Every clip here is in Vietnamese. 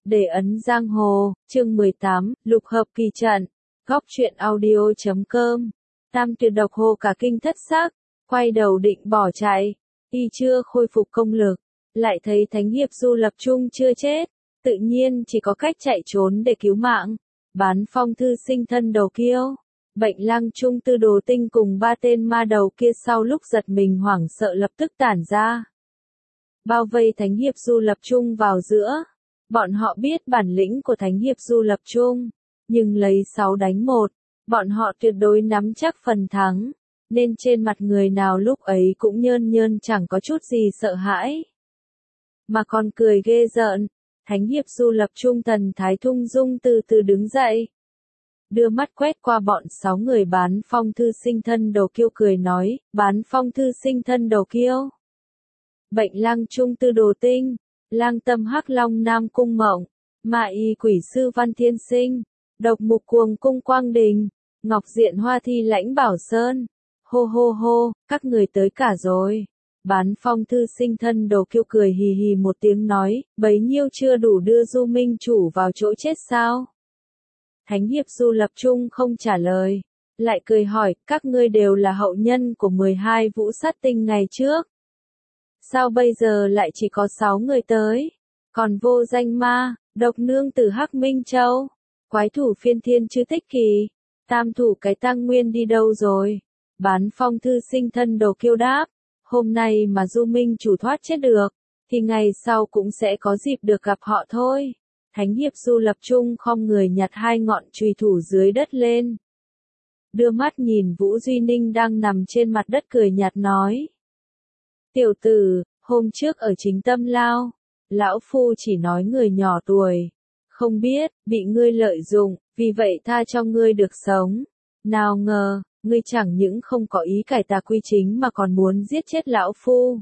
Để ấn giang hồ, chương 18, lục hợp kỳ trận, góc truyện audio.com. Tam Tuyệt độc hồ cả kinh thất xác, quay đầu định bỏ chạy, y chưa khôi phục công lực, lại thấy thánh hiệp Du Lập Trung chưa chết, tự nhiên chỉ có cách chạy trốn để cứu mạng. Bán phong thư sinh thân đầu kiêu, Bệnh Lăng Trung Tư Đồ Tinh cùng ba tên ma đầu kia sau lúc giật mình hoảng sợ lập tức tản ra, bao vây thánh hiệp Du Lập Trung vào giữa. Bọn họ biết bản lĩnh của thánh hiệp Du Lập Trung, nhưng lấy 6 đánh 1, bọn họ tuyệt đối nắm chắc phần thắng, nên trên mặt người nào lúc ấy cũng nhơn nhơn chẳng có chút gì sợ hãi, mà còn cười ghê rợn. Thánh hiệp Du Lập Trung thần thái thung dung từ từ đứng dậy, đưa mắt quét qua bọn 6 người bán phong thư sinh thân đầu kiêu cười nói, bán phong thư sinh thân đầu kiêu, Bệnh Lăng Trung Tư Đồ Tinh, Lang Tâm Hắc Long Nam Cung Mộng, Ma Y Quỷ Sư Văn Thiên Sinh, Độc Mục Cuồng Cung Quang Đình, Ngọc Diện Hoa Thi Lãnh Bảo Sơn. Hô hô hô, các người tới cả rồi. Bán phong thư sinh thân đầu kiêu cười hì hì một tiếng nói, bấy nhiêu chưa đủ đưa Du Minh Chủ vào chỗ chết sao? Thánh hiệp Du Lập Trung không trả lời, lại cười hỏi, các ngươi đều là hậu nhân của 12 vũ sát tinh ngày trước. Sao bây giờ lại chỉ có 6 người tới? Còn vô danh ma, độc nương từ Hắc Minh Châu, quái thủ phiên thiên chư tích kỳ, tam thủ cái tăng nguyên đi đâu rồi? Bán phong thư sinh thân đầu kiêu đáp, hôm nay mà Du Minh Chủ thoát chết được, thì ngày sau cũng sẽ có dịp được gặp họ thôi. Thánh hiệp Du Lập Trung khom người nhặt 2 ngọn chùy thủ dưới đất lên, đưa mắt nhìn Vũ Duy Ninh đang nằm trên mặt đất cười nhạt nói. Tiểu tử, hôm trước ở Chính Tâm Lao, lão phu chỉ nói người nhỏ tuổi, không biết, bị ngươi lợi dụng, vì vậy tha cho ngươi được sống. Nào ngờ, ngươi chẳng những không có ý cải tà quy chính mà còn muốn giết chết lão phu.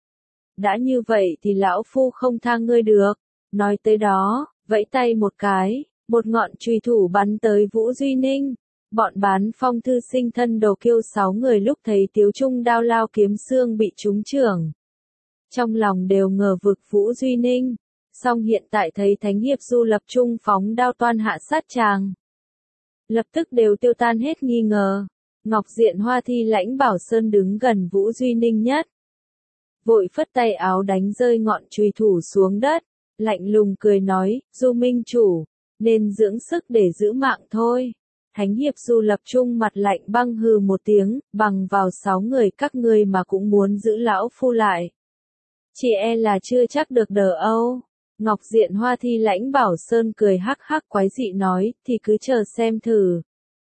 Đã như vậy thì lão phu không tha ngươi được. Nói tới đó, vẫy tay một cái, một ngọn chùy thủ bắn tới Vũ Duy Ninh. Bọn bán phong thư sinh thân đầu kiêu 6 người lúc thấy Tiếu Trung đao lao kiếm xương bị trúng chưởng, trong lòng đều ngờ vực Vũ Duy Ninh, song hiện tại thấy thánh hiệp Du Lập Trung phóng đao toan hạ sát chàng, lập tức đều tiêu tan hết nghi ngờ. Ngọc Diện Hoa Thi Lãnh Bảo Sơn đứng gần Vũ Duy Ninh nhất, vội phất tay áo đánh rơi ngọn chùy thủ xuống đất, lạnh lùng cười nói, Du Minh Chủ, nên dưỡng sức để giữ mạng thôi. Thánh hiệp Du Lập Trung mặt lạnh băng hừ một tiếng, bằng vào 6 người các ngươi mà cũng muốn giữ lão phu lại, chỉ e là chưa chắc được đỡ Âu. Ngọc Diện Hoa Thi Lãnh Bảo Sơn cười hắc hắc quái dị nói, thì cứ chờ xem thử.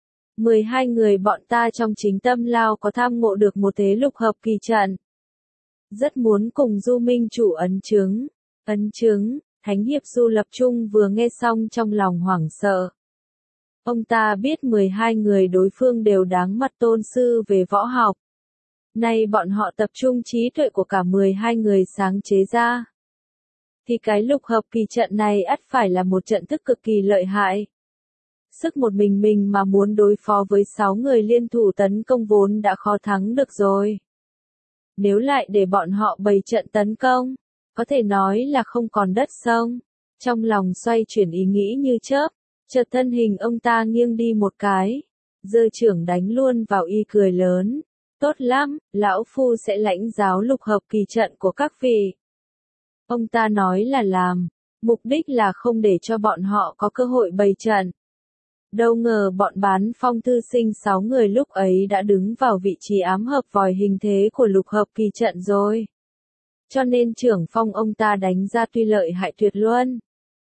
12 người bọn ta trong Chính Tâm Lao có tham ngộ được một thế lục hợp kỳ trận, rất muốn cùng Du Minh Chủ ấn chứng. Ấn chứng. Thánh hiệp Du Lập Trung vừa nghe xong trong lòng hoảng sợ. Ông ta biết 12 người đối phương đều đáng mặt tôn sư về võ học. Nay bọn họ tập trung trí tuệ của cả 12 người sáng chế ra, thì cái lục hợp kỳ trận này ắt phải là một trận thức cực kỳ lợi hại. Sức một mình mà muốn đối phó với 6 người liên thủ tấn công vốn đã khó thắng được rồi. Nếu lại để bọn họ bày trận tấn công, có thể nói là không còn đất sông. Trong lòng xoay chuyển ý nghĩ như chớp, chợt thân hình ông ta nghiêng đi một cái, giơ chưởng đánh luôn vào y cười lớn. Tốt lắm, lão phu sẽ lãnh giáo lục hợp kỳ trận của các vị. Ông ta nói là làm, mục đích là không để cho bọn họ có cơ hội bày trận. Đâu ngờ bọn bán phong thư sinh 6 người lúc ấy đã đứng vào vị trí ám hợp vòi hình thế của lục hợp kỳ trận rồi. Cho nên trưởng phong ông ta đánh ra tuy lợi hại tuyệt luân,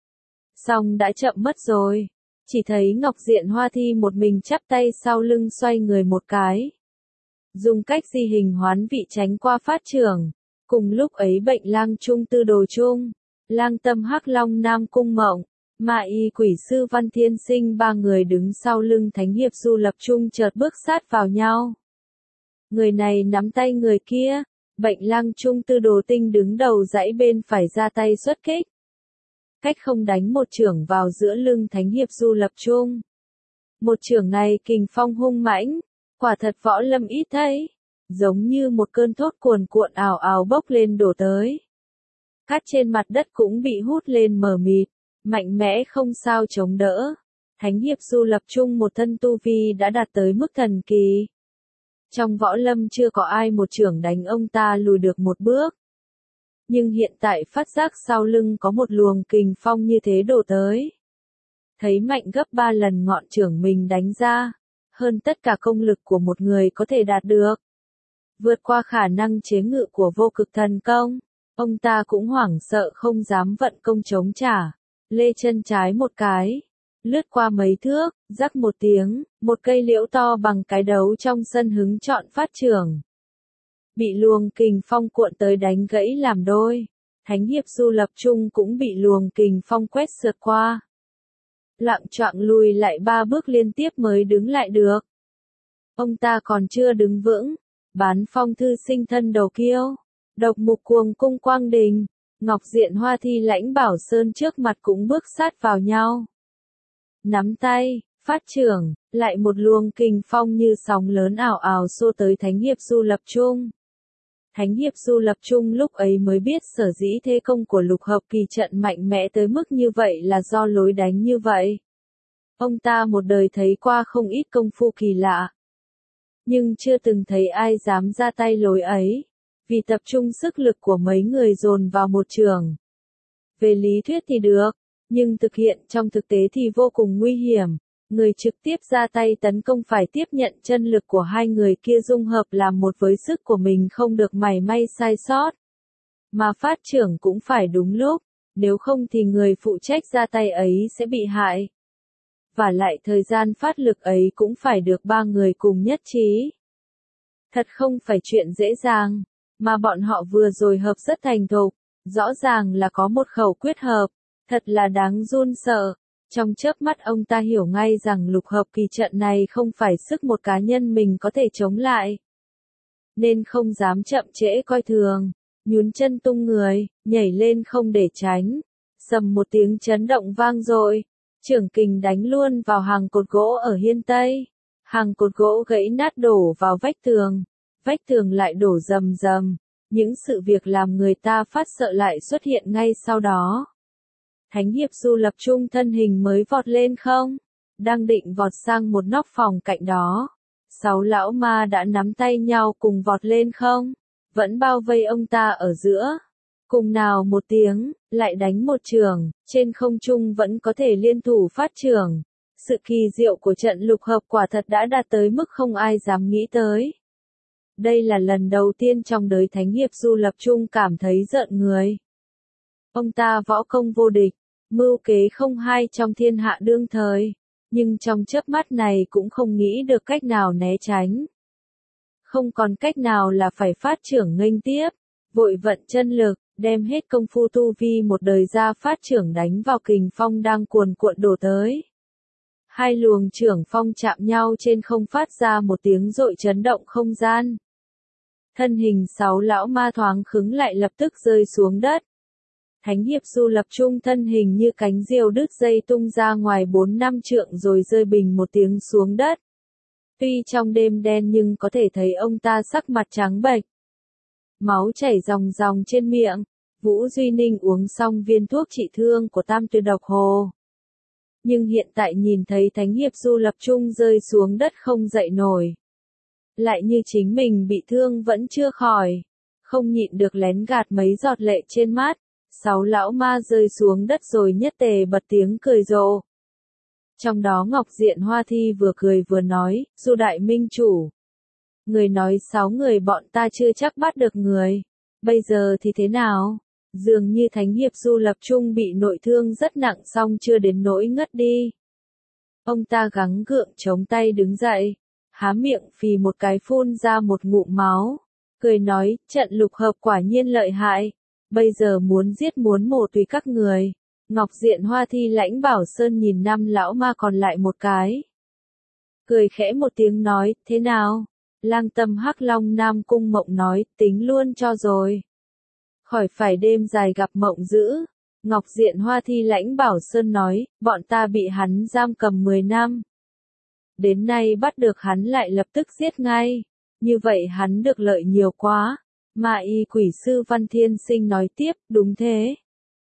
song đã chậm mất rồi. Chỉ thấy Ngọc Diện Hoa Thi một mình chắp tay sau lưng xoay người một cái, dùng cách di hình hoán vị tránh qua phát trưởng. Cùng lúc ấy Bệnh Lang Trung Tư Đồ Trung, Lang Tâm Hắc Long Nam Cung Mộng, Ma Y Quỷ Sư Văn Thiên Sinh 3 người đứng sau lưng thánh hiệp Du Lập Trung chợt bước sát vào nhau. Người này nắm tay người kia, Bệnh Lăng Trung Tư Đồ Tinh đứng đầu dãy bên phải ra tay xuất kích, cách không đánh một chưởng vào giữa lưng thánh hiệp Du Lập Trung. Một chưởng này kình phong hung mãnh, quả thật võ lâm ít thấy, giống như một cơn thốt cuồn cuộn ào ào bốc lên đổ tới. Cát trên mặt đất cũng bị hút lên mờ mịt, mạnh mẽ không sao chống đỡ. Thánh hiệp Du Lập Trung một thân tu vi đã đạt tới mức thần kỳ. Trong võ lâm chưa có ai một chưởng đánh ông ta lùi được một bước. Nhưng hiện tại phát giác sau lưng có một luồng kình phong như thế đổ tới. Thấy mạnh gấp 3 lần ngọn chưởng mình đánh ra, hơn tất cả công lực của một người có thể đạt được. Vượt qua khả năng chế ngự của vô cực thần công, ông ta cũng hoảng sợ không dám vận công chống trả, lê chân trái một cái, lướt qua mấy thước, rắc một tiếng, một cây liễu to bằng cái đấu trong sân hứng chọn phát chưởng. Bị luồng kình phong cuộn tới đánh gãy làm đôi, Thánh hiệp Du Lập Trung cũng bị luồng kình phong quét sượt qua. Loạng choạng lùi lại 3 bước liên tiếp mới đứng lại được. Ông ta còn chưa đứng vững, Bán Phong thư sinh thân đầu kiêu, Độc Mục Cuồng cung Quang Đình, Ngọc Diện Hoa Thi Lãnh Bảo Sơn trước mặt cũng bước sát vào nhau. Nắm tay, phát chưởng, lại một luồng kình phong như sóng lớn ảo ảo xô tới Thánh hiệp Du Lập Trung. Thánh hiệp Du Lập Trung lúc ấy mới biết sở dĩ thế công của lục hợp kỳ trận mạnh mẽ tới mức như vậy là do lối đánh như vậy. Ông ta một đời thấy qua không ít công phu kỳ lạ, nhưng chưa từng thấy ai dám ra tay lối ấy, vì tập trung sức lực của mấy người dồn vào một trường. Về lý thuyết thì được, nhưng thực hiện trong thực tế thì vô cùng nguy hiểm. Người trực tiếp ra tay tấn công phải tiếp nhận chân lực của hai người kia dung hợp làm một với sức của mình không được mảy may sai sót. Mà phát trưởng cũng phải đúng lúc, nếu không thì người phụ trách ra tay ấy sẽ bị hại. Và lại thời gian phát lực ấy cũng phải được 3 người cùng nhất trí. Thật không phải chuyện dễ dàng, mà bọn họ vừa rồi hợp rất thành thục, rõ ràng là có một khẩu quyết hợp, thật là đáng run sợ. Trong chớp mắt ông ta hiểu ngay rằng lục hợp kỳ trận này không phải sức một cá nhân mình có thể chống lại. Nên không dám chậm trễ coi thường, nhún chân tung người, nhảy lên không để tránh. Sầm một tiếng chấn động vang dội, chưởng kình đánh luôn vào hàng cột gỗ ở hiên tây. Hàng cột gỗ gãy nát đổ vào vách tường lại đổ rầm rầm. Những sự việc làm người ta phát sợ lại xuất hiện ngay sau đó. Thánh hiệp Du Lập Trung thân hình mới vọt lên không, đang định vọt sang một nóc phòng cạnh đó. 6 lão ma đã nắm tay nhau cùng vọt lên không, vẫn bao vây ông ta ở giữa. Cùng nào một tiếng, lại đánh một chưởng, trên không trung vẫn có thể liên thủ phát chưởng. Sự kỳ diệu của trận lục hợp quả thật đã đạt tới mức không ai dám nghĩ tới. Đây là lần đầu tiên trong đời Thánh hiệp Du Lập Trung cảm thấy rợn người. Ông ta võ công vô địch, mưu kế không hai trong thiên hạ đương thời, nhưng trong chớp mắt này cũng không nghĩ được cách nào né tránh. Không còn cách nào là phải phát chưởng nghênh tiếp, vội vận chân lực, đem hết công phu tu vi một đời ra phát chưởng đánh vào kình phong đang cuồn cuộn đổ tới. Hai luồng chưởng phong chạm nhau trên không phát ra một tiếng rội chấn động không gian. Thân hình 6 lão ma thoáng khứng lại lập tức rơi xuống đất. Thánh hiệp Du Lập Trung thân hình như cánh diều đứt dây tung ra ngoài 4-5 trượng rồi rơi bình một tiếng xuống đất. Tuy trong đêm đen nhưng có thể thấy ông ta sắc mặt trắng bệch. Máu chảy ròng ròng trên miệng, Vũ Duy Ninh uống xong viên thuốc trị thương của Tam Tuyệt Độc Hồ. Nhưng hiện tại nhìn thấy Thánh hiệp Du Lập Trung rơi xuống đất không dậy nổi. Lại như chính mình bị thương vẫn chưa khỏi, không nhịn được lén gạt mấy giọt lệ trên mắt. 6 lão ma rơi xuống đất rồi nhất tề bật tiếng cười rộ. Trong đó Ngọc Diện Hoa Thi vừa cười vừa nói, Du đại minh chủ. Người nói 6 người bọn ta chưa chắc bắt được người. Bây giờ thì thế nào? Dường như Thánh hiệp Du Lập Trung bị nội thương rất nặng song chưa đến nỗi ngất đi. Ông ta gắng gượng chống tay đứng dậy, há miệng phì một cái phun ra một ngụm máu. Cười nói, trận lục hợp quả nhiên lợi hại. Bây giờ muốn giết muốn mổ tùy các người. Ngọc Diện Hoa Thi Lãnh Bảo Sơn nhìn 5 lão ma còn lại một cái. Cười khẽ một tiếng nói, thế nào? Lang Tâm Hắc Long Nam Cung Mộng nói, tính luôn cho rồi. Khỏi phải đêm dài gặp mộng dữ. Ngọc Diện Hoa Thi Lãnh Bảo Sơn nói, bọn ta bị hắn giam cầm 10 năm. Đến nay bắt được hắn lại lập tức giết ngay. Như vậy hắn được lợi nhiều quá. Mà y quỷ sư Văn Thiên Sinh nói tiếp, đúng thế.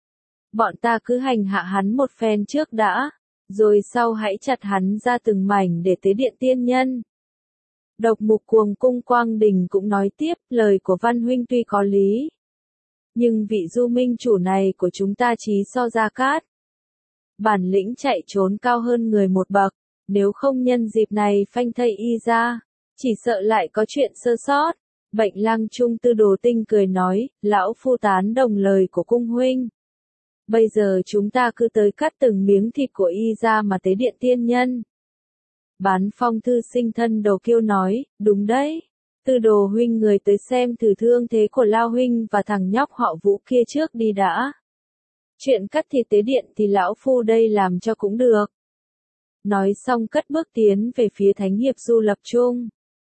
Bọn ta cứ hành hạ hắn một phen trước đã, rồi sau hãy chặt hắn ra từng mảnh để tế điện tiên nhân. Độc Mục Cuồng Cung Quang Đình cũng nói tiếp, lời của Văn huynh tuy có lý, nhưng vị Du minh chủ này của chúng ta chí so Gia Cát. Bản lĩnh chạy trốn cao hơn người một bậc, nếu không nhân dịp này phanh thây y ra, chỉ sợ lại có chuyện sơ sót. Bệnh Lăng Trung Tư Đồ Tinh cười nói, lão phu tán đồng lời của cung huynh. Bây giờ chúng ta cứ tới cắt từng miếng thịt của y ra mà tế điện tiên nhân. Bán Phong thư sinh thân Đồ Kiêu nói, đúng đấy. Tư Đồ huynh người tới xem thử thương thế của Lao huynh và thằng nhóc họ Vũ kia trước đi đã. Chuyện cắt thịt tế điện thì lão phu đây làm cho cũng được. Nói xong cất bước tiến về phía Thánh Hiệp Du Lập Trung.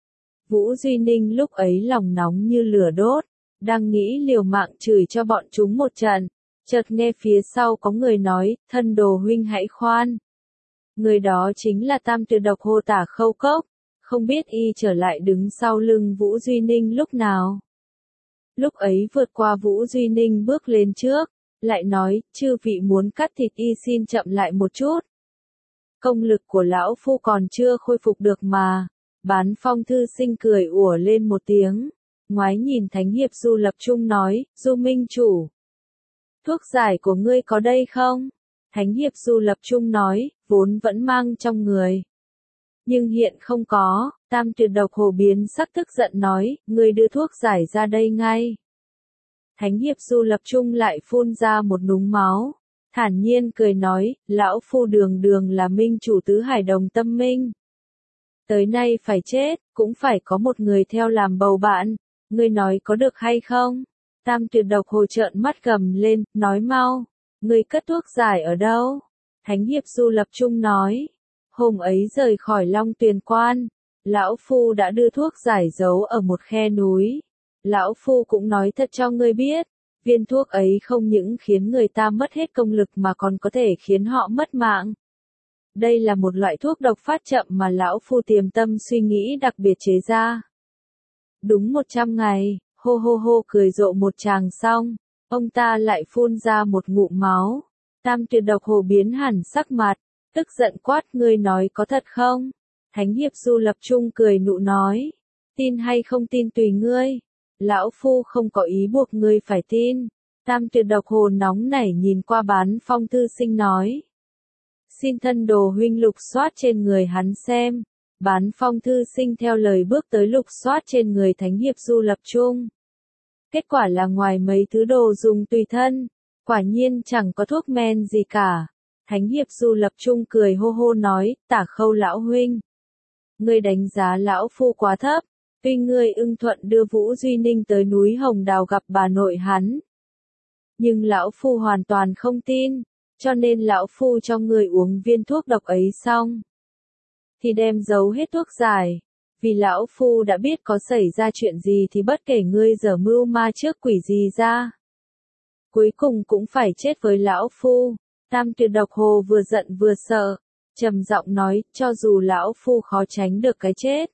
Vũ Duy Ninh lúc ấy lòng nóng như lửa đốt, đang nghĩ liều mạng chửi cho bọn chúng một trận, chợt nghe phía sau có người nói, thân Đồ huynh hãy khoan. Người đó chính là Tam Tuyệt Độc Hồ Tả Khâu Cốc, không biết y trở lại đứng sau lưng Vũ Duy Ninh lúc nào. Lúc ấy vượt qua Vũ Duy Ninh bước lên trước, lại nói, chư vị muốn cắt thịt y xin chậm lại một chút. Công lực của lão phu còn chưa khôi phục được mà. Bán Phong thư sinh cười ủa lên một tiếng, ngoái nhìn Thánh Hiệp Du Lập Trung nói, Du minh chủ. Thuốc giải của ngươi có đây không? Thánh Hiệp Du Lập Trung nói, vốn vẫn mang trong người. Nhưng hiện không có, Tam Tuyệt Độc Hồ biến sắc tức giận nói, ngươi đưa thuốc giải ra đây ngay. Thánh Hiệp Du Lập Trung lại phun ra một núm máu, thản nhiên cười nói, lão phu đường đường là minh chủ tứ hải đồng tâm minh. Tới nay phải chết, cũng phải có một người theo làm bầu bạn, ngươi nói có được hay không? Tam Tuyệt Độc Hồ trợn mắt gầm lên, nói mau, ngươi cất thuốc giải ở đâu? Thánh Hiệp Du Lập Trung nói, hôm ấy rời khỏi Long Tuyền Quan, lão phu đã đưa thuốc giải giấu ở một khe núi. Lão phu cũng nói thật cho ngươi biết, viên thuốc ấy không những khiến người ta mất hết công lực mà còn có thể khiến họ mất mạng. Đây là một loại thuốc độc phát chậm mà lão phu tiềm tâm suy nghĩ đặc biệt chế ra. Đúng 100 ngày, hô hô hô cười rộ một tràng xong, ông ta lại phun ra một ngụm máu. Tam Tuyệt Độc Hồ biến hẳn sắc mặt, tức giận quát, ngươi nói có thật không? Thánh Hiệp Du Lập Trung cười nụ nói, tin hay không tin tùy ngươi. Lão phu không có ý buộc ngươi phải tin. Tam Tuyệt Độc Hồ nóng nảy nhìn qua Bán Phong thư sinh nói. Xin thân Đồ huynh lục soát trên người hắn xem. Bán Phong thư sinh theo lời bước tới lục soát trên người Thánh Hiệp Du Lập Trung. Kết quả là ngoài mấy thứ đồ dùng tùy thân, quả nhiên chẳng có thuốc men gì cả. Thánh Hiệp Du Lập Trung cười hô hô nói, Tả Khâu lão huynh. Ngươi đánh giá lão phu quá thấp. Tuy ngươi ưng thuận đưa Vũ Duy Ninh tới núi Hồng Đào gặp bà nội hắn, nhưng lão phu hoàn toàn không tin, cho nên lão phu cho ngươi uống viên thuốc độc ấy xong, thì đem giấu hết thuốc giải, vì lão phu đã biết có xảy ra chuyện gì thì bất kể ngươi giở mưu ma trước quỷ gì ra, cuối cùng cũng phải chết với lão phu. Tam Tuyệt Độc Hồ vừa giận vừa sợ, trầm giọng nói, cho dù lão phu khó tránh được cái chết,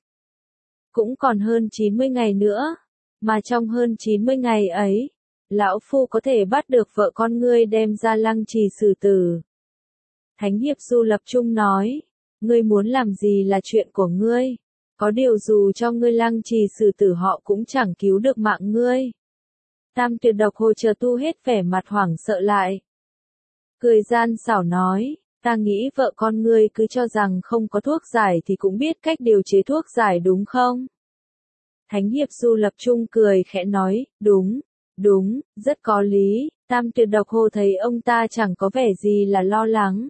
cũng còn hơn 90 ngày nữa, mà trong hơn 90 ngày ấy, lão phu có thể bắt được vợ con ngươi đem ra lăng trì xử tử. Thánh Hiệp Du Lập Trung nói, ngươi muốn làm gì là chuyện của ngươi, có điều dù cho ngươi lăng trì xử tử họ cũng chẳng cứu được mạng ngươi. Tam Tuyệt Độc Hồ chờ tu hết vẻ mặt hoảng sợ lại. Cười gian xảo nói, ta nghĩ vợ con ngươi cứ cho rằng không có thuốc giải thì cũng biết cách điều chế thuốc giải đúng không? Thánh Hiệp Du Lập Trung cười khẽ nói, đúng, rất có lý. Tam Tuyệt Độc Hồ thấy ông ta chẳng có vẻ gì là lo lắng.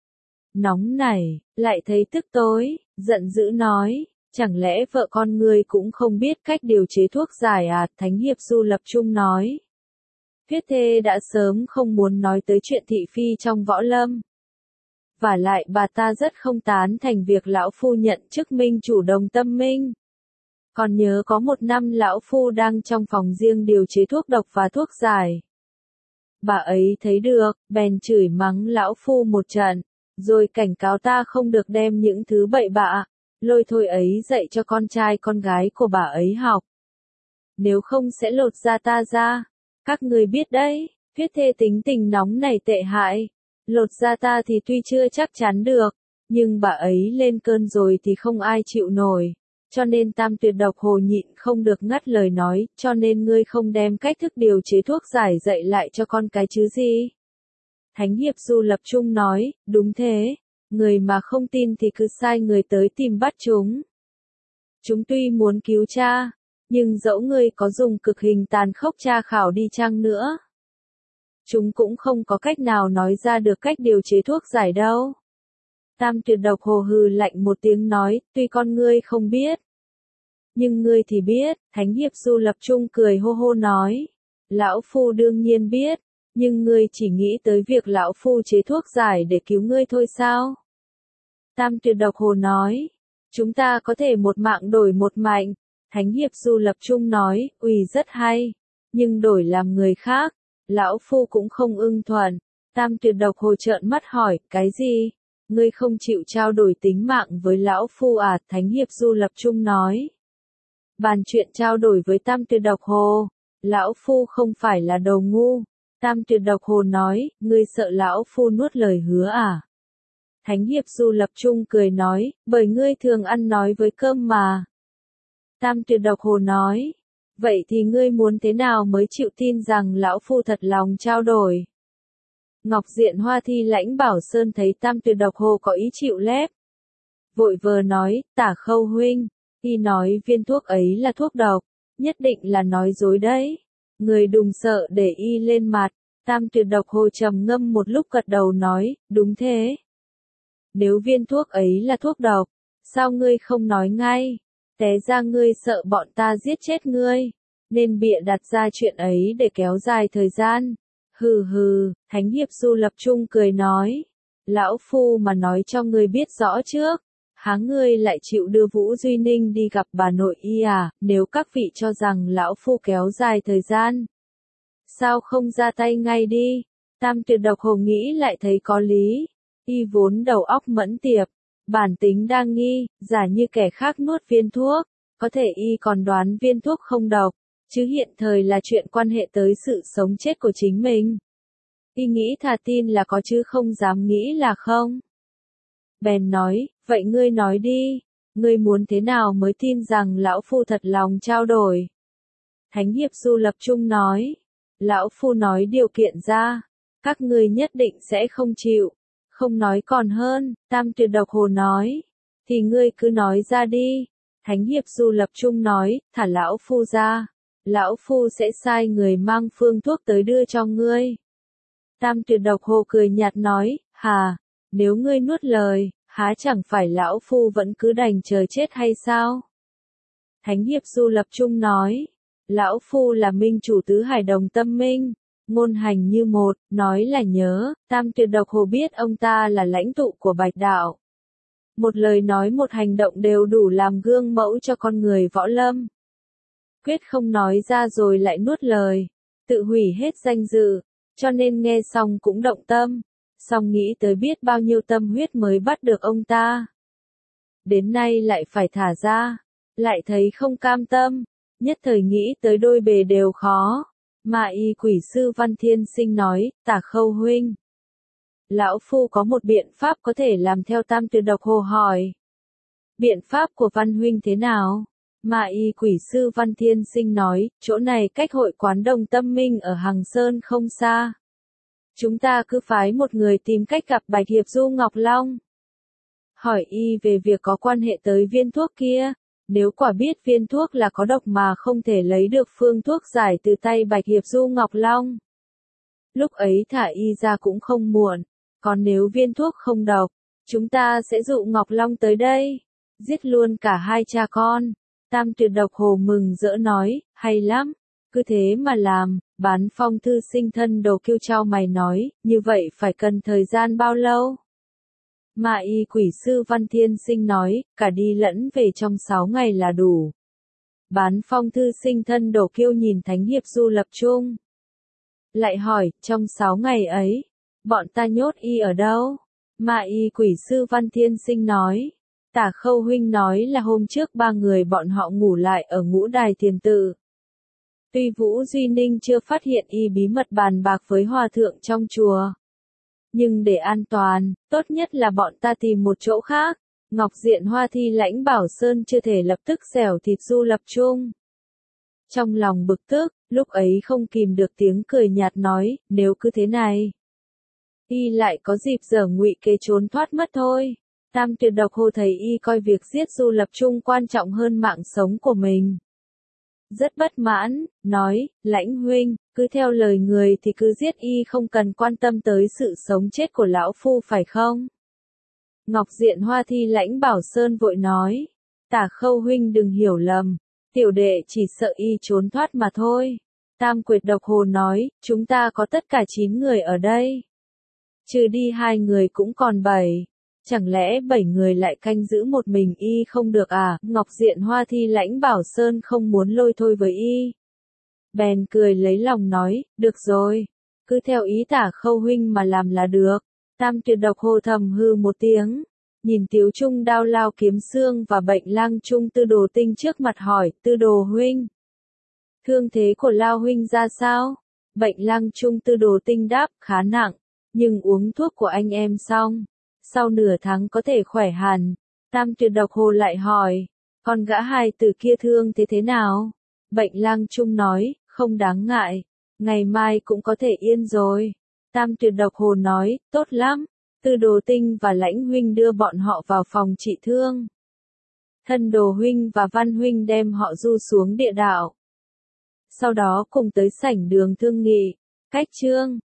Nóng nảy, lại thấy tức tối, giận dữ nói, chẳng lẽ vợ con ngươi cũng không biết cách điều chế thuốc giải à? Thánh Hiệp Du Lập Trung nói. Tuyết Thê đã sớm không muốn nói tới chuyện thị phi trong võ lâm. Vả lại bà ta rất không tán thành việc lão phu nhận chức minh chủ Đồng Tâm Minh. Còn nhớ có một năm lão phu đang trong phòng riêng điều chế thuốc độc và thuốc giải. Bà ấy thấy được, bèn chửi mắng lão phu một trận, rồi cảnh cáo ta không được đem những thứ bậy bạ, lôi thôi ấy dạy cho con trai con gái của bà ấy học. Nếu không sẽ lột da ta ra. Các người biết đấy, Huyết thê tính tình nóng này tệ hại. Lột ra ta thì tuy chưa chắc chắn được, nhưng bà ấy lên cơn rồi thì không ai chịu nổi. Cho nên Tam Tuyệt Độc Hồ nhịn không được ngắt lời nói, cho nên ngươi không đem cách thức điều chế thuốc giải dạy lại cho con cái chứ gì? Thánh Hiệp Du Lập Trung nói, đúng thế, người mà không tin thì cứ sai người tới tìm bắt chúng. Chúng tuy muốn cứu cha, nhưng dẫu ngươi có dùng cực hình tàn khốc tra khảo đi chăng nữa, chúng cũng không có cách nào nói ra được cách điều chế thuốc giải đâu. Tam Tuyệt Độc Hồ hừ lạnh một tiếng nói, tuy con ngươi không biết, nhưng ngươi thì biết. Thánh Hiệp Du Lập Trung cười hô hô nói, lão phu đương nhiên biết, nhưng ngươi chỉ nghĩ tới việc lão phu chế thuốc giải để cứu ngươi thôi sao? Tam Tuyệt Độc Hồ nói, chúng ta có thể một mạng đổi một mệnh. Thánh Hiệp Du Lập Trung nói, rất hay, nhưng đổi làm người khác, lão phu cũng không ưng thuận. Tam Tuyệt Độc Hồ trợn mắt hỏi, cái gì? Ngươi không chịu trao đổi tính mạng với lão phu à? Thánh Hiệp Du Lập Trung nói, bàn chuyện trao đổi với Tam Tuyệt Độc Hồ, lão phu không phải là đồ ngu. Tam Tuyệt Độc Hồ nói, ngươi sợ lão phu nuốt lời hứa à? Thánh Hiệp Du Lập Trung cười nói, bởi ngươi thường ăn nói với cơm mà. Tam Tuyệt Độc Hồ nói, vậy thì ngươi muốn thế nào mới chịu tin rằng lão phu thật lòng trao đổi? Ngọc Diện Hoa Thi Lãnh Bảo Sơn thấy Tam Tuyệt Độc Hồ có ý chịu lép, vội vờ nói, Tả Khâu huynh, y nói viên thuốc ấy là thuốc độc, nhất định là nói dối đấy. Người đùng sợ để y lên mặt. Tam Tuyệt Độc Hồ trầm ngâm một lúc gật đầu nói, đúng thế. Nếu viên thuốc ấy là thuốc độc, sao ngươi không nói ngay? Té ra ngươi sợ bọn ta giết chết ngươi, nên bịa đặt ra chuyện ấy để kéo dài thời gian. Hừ hừ, Thánh Hiệp Du Lập Trung cười nói, lão phu mà nói cho ngươi biết rõ trước, há ngươi lại chịu đưa Vũ Duy Ninh đi gặp bà nội y à? Nếu các vị cho rằng lão phu kéo dài thời gian, sao không ra tay ngay đi? Tam Tuyệt Độc Hồ nghĩ lại thấy có lý, y vốn đầu óc mẫn tiệp, bản tính đa nghi, giả như kẻ khác nuốt viên thuốc, có thể y còn đoán viên thuốc không độc, chứ hiện thời là chuyện quan hệ tới sự sống chết của chính mình. Y nghĩ thà tin là có chứ không dám nghĩ là không. Bèn nói, vậy ngươi nói đi, ngươi muốn thế nào mới tin rằng lão phu thật lòng trao đổi? Thánh Hiệp Du Lập Trung nói, lão phu nói điều kiện ra, các ngươi nhất định sẽ không chịu, không nói còn hơn. Tam Tuyệt Độc Hồ nói, thì ngươi cứ nói ra đi. Thánh Hiệp Du Lập Trung nói, thả lão phu ra, lão phu sẽ sai người mang phương thuốc tới đưa cho ngươi. Tam Tuyệt Độc Hồ cười nhạt nói, hà, nếu ngươi nuốt lời, há chẳng phải lão phu vẫn cứ đành chờ chết hay sao? Thánh Hiệp Du Lập Trung nói, lão phu là minh chủ tứ hải đồng tâm minh, ngôn hành như một, nói là nhớ. Tam Tuyệt Độc Hồ biết ông ta là lãnh tụ của Bạch Đạo. Một lời nói một hành động đều đủ làm gương mẫu cho con người võ lâm. Quyết không nói ra rồi lại nuốt lời, tự hủy hết danh dự, cho nên nghe xong cũng động tâm, song nghĩ tới biết bao nhiêu tâm huyết mới bắt được ông ta. Đến nay lại phải thả ra, lại thấy không cam tâm, nhất thời nghĩ tới đôi bề đều khó. Mà y quỷ sư Văn Thiên Sinh nói, Tả Khâu huynh, lão phu có một biện pháp có thể làm theo. Tam Tuyệt Độc Hồ hỏi, biện pháp của Văn huynh thế nào? Mà y quỷ sư Văn Thiên Sinh nói, chỗ này cách hội quán Đồng Tâm Minh ở Hằng Sơn không xa. Chúng ta cứ phái một người tìm cách gặp Bạch Hiệp Du Ngọc Long, hỏi y về việc có quan hệ tới viên thuốc kia. Nếu quả biết viên thuốc là có độc mà không thể lấy được phương thuốc giải từ tay Bạch Hiệp Du Ngọc Long, lúc ấy thả y ra cũng không muộn. Còn nếu viên thuốc không độc, chúng ta sẽ dụ Ngọc Long tới đây, giết luôn cả hai cha con. Tam Tuyệt Độc Hồ mừng rỡ nói, hay lắm, cứ thế mà làm. Bán Phong thư sinh thân Đồ Kiêu trao mày nói, như vậy phải cần thời gian bao lâu? Mà y quỷ sư Văn Thiên Sinh nói, cả đi lẫn về trong 6 ngày là đủ. Bán Phong thư sinh thân Đồ Kiêu nhìn Thánh Hiệp Du Lập Trung, lại hỏi, trong 6 ngày ấy, bọn ta nhốt y ở đâu? Mà y quỷ sư Văn Thiên Sinh nói, Tả Khâu huynh nói là hôm trước 3 người bọn họ ngủ lại ở Ngũ Đài Thiền Tự. Tuy Vũ Duy Ninh chưa phát hiện y bí mật bàn bạc với hòa thượng trong chùa. Nhưng để an toàn, tốt nhất là bọn ta tìm một chỗ khác. Ngọc Diện Hoa Thi Lãnh Bảo Sơn chưa thể lập tức xẻo thịt Du Lập Trung. Trong lòng bực tức, lúc ấy không kìm được tiếng cười nhạt nói, nếu cứ thế này, y lại có dịp giở ngụy kế trốn thoát mất thôi. Tam Tuyệt Độc Hồ thấy y coi việc giết Du Lập Trung quan trọng hơn mạng sống của mình. Rất bất mãn, nói, Lãnh huynh, cứ theo lời người thì cứ giết y, không cần quan tâm tới sự sống chết của lão phu phải không? Ngọc Diện Hoa Thi Lãnh Bảo Sơn vội nói, Tả Khâu huynh đừng hiểu lầm, tiểu đệ chỉ sợ y trốn thoát mà thôi. Tam Tuyệt Độc Hồ nói, chúng ta có tất cả 9 người ở đây. Trừ đi 2 người cũng còn 7. Chẳng lẽ 7 người lại canh giữ một mình y không được à? Ngọc Diện Hoa Thi Lãnh Bảo Sơn không muốn lôi thôi với y. Bèn cười lấy lòng nói, được rồi, cứ theo ý Tả Khâu huynh mà làm là được. Tam Tuyệt Độc Hồ thầm hư một tiếng, nhìn Tiếu Trung Đao Lao Kiếm Xương và Bệnh Lang Trung Tư Đồ Tinh trước mặt hỏi, Tư Đồ huynh, thương thế của Lao huynh ra sao? Bệnh Lang Trung Tư Đồ Tinh đáp, khá nặng, nhưng uống thuốc của anh em xong, sau nửa tháng có thể khỏe hẳn. Tam Tuyệt Độc Hồ lại hỏi, con gã hài tử kia thương thế nào? Bệnh Lang Trung nói, không đáng ngại, ngày mai cũng có thể yên rồi. Tam Tuyệt Độc Hồ nói, tốt lắm. Tư Đồ Tinh và Lãnh huynh đưa bọn họ vào phòng trị thương. Thân Đồ huynh và Văn huynh đem họ du xuống địa đạo. Sau đó cùng tới sảnh đường thương nghị. Cách chương